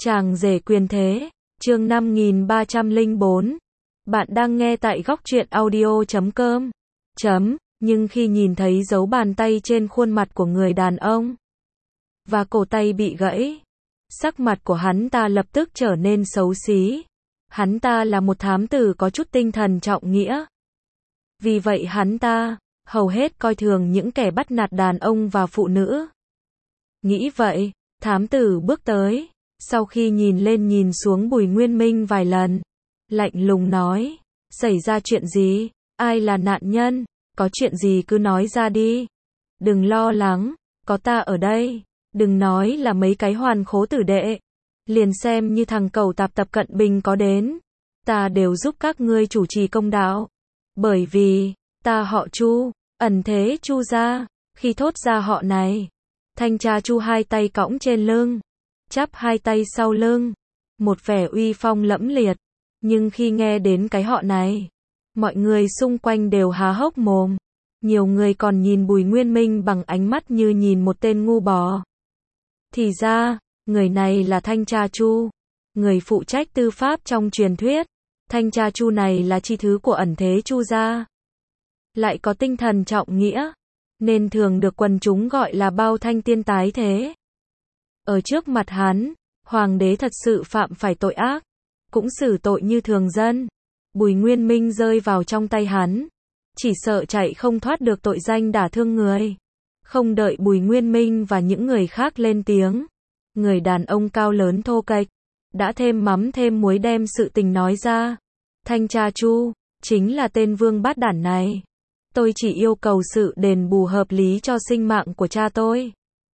Chàng rể quyền thế, chương 5304. Bạn đang nghe tại góc truyện audio.com. Nhưng khi nhìn thấy dấu bàn tay trên khuôn mặt của người đàn ông và cổ tay bị gãy, sắc mặt của hắn ta lập tức trở nên xấu xí. Hắn ta là một thám tử có chút tinh thần trọng nghĩa. Vì vậy hắn ta hầu hết coi thường những kẻ bắt nạt đàn ông và phụ nữ. Nghĩ vậy, thám tử bước tới, sau khi nhìn lên nhìn xuống Bùi Nguyên Minh vài lần, lạnh lùng nói, xảy ra chuyện gì, ai là nạn nhân, có chuyện gì cứ nói ra đi. Đừng lo lắng, có ta ở đây, đừng nói là mấy cái hoàn khố tử đệ, liền xem như thằng cẩu tạp Tập Cận Bình có đến, ta đều giúp các ngươi chủ trì công đạo. Bởi vì, ta họ Chu, ẩn thế Chu gia. Khi thốt ra họ này, thanh tra Chu hai tay cõng trên lưng, chắp hai tay sau lưng, một vẻ uy phong lẫm liệt. Nhưng khi nghe đến cái họ này, mọi người xung quanh đều há hốc mồm. Nhiều người còn nhìn Bùi Nguyên Minh bằng ánh mắt như nhìn một tên ngu bò. Thì ra, người này là thanh tra Chu, người phụ trách tư pháp trong truyền thuyết. Thanh tra Chu này là chi thứ của ẩn thế Chu gia, lại có tinh thần trọng nghĩa, nên thường được quần chúng gọi là bao thanh tiên tái thế. Ở trước mặt hắn, hoàng đế thật sự phạm phải tội ác, cũng xử tội như thường dân. Bùi Nguyên Minh rơi vào trong tay hắn, chỉ sợ chạy không thoát được tội danh đả thương người. Không đợi Bùi Nguyên Minh và những người khác lên tiếng, người đàn ông cao lớn thô kệch đã thêm mắm thêm muối đem sự tình nói ra. Thanh tra Chu, chính là tên vương bát đản này. Tôi chỉ yêu cầu sự đền bù hợp lý cho sinh mạng của cha tôi.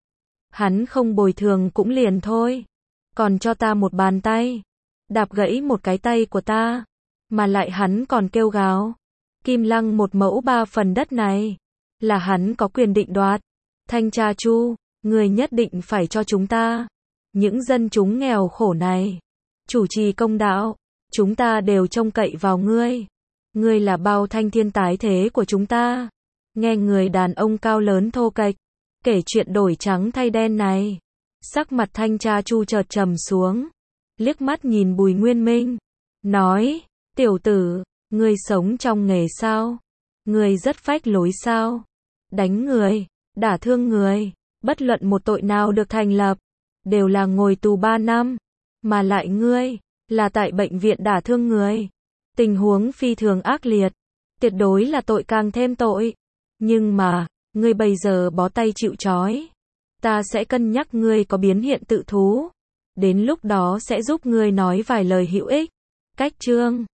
Hắn không bồi thường cũng liền thôi, còn cho ta một bàn tay, đạp gãy một cái tay của ta, mà lại hắn còn kêu gào, Kim Lăng 1 mẫu 3 phần đất này là hắn có quyền định đoạt. Thanh tra Chu, người nhất định phải cho chúng ta, những dân chúng nghèo khổ này, chủ trì công đạo. Chúng ta đều trông cậy vào ngươi. Ngươi là bao thanh thiên tái thế của chúng ta. Nghe người đàn ông cao lớn thô kệch kể chuyện đổi trắng thay đen này, sắc mặt thanh tra Chu chợt trầm xuống, liếc mắt nhìn Bùi Nguyên Minh, nói, tiểu tử, ngươi sống trong nghề sao? Ngươi rất phách lối sao? Đánh người, đả thương người, bất luận một tội nào được thành lập, đều là ngồi tù 3 năm, mà lại ngươi là tại bệnh viện đả thương người. Tình huống phi thường ác liệt, tuyệt đối là tội càng thêm tội. Nhưng mà, ngươi bây giờ bó tay chịu trói. Ta sẽ cân nhắc ngươi có biến hiện tự thú. Đến lúc đó sẽ giúp ngươi nói vài lời hữu ích. Cách chương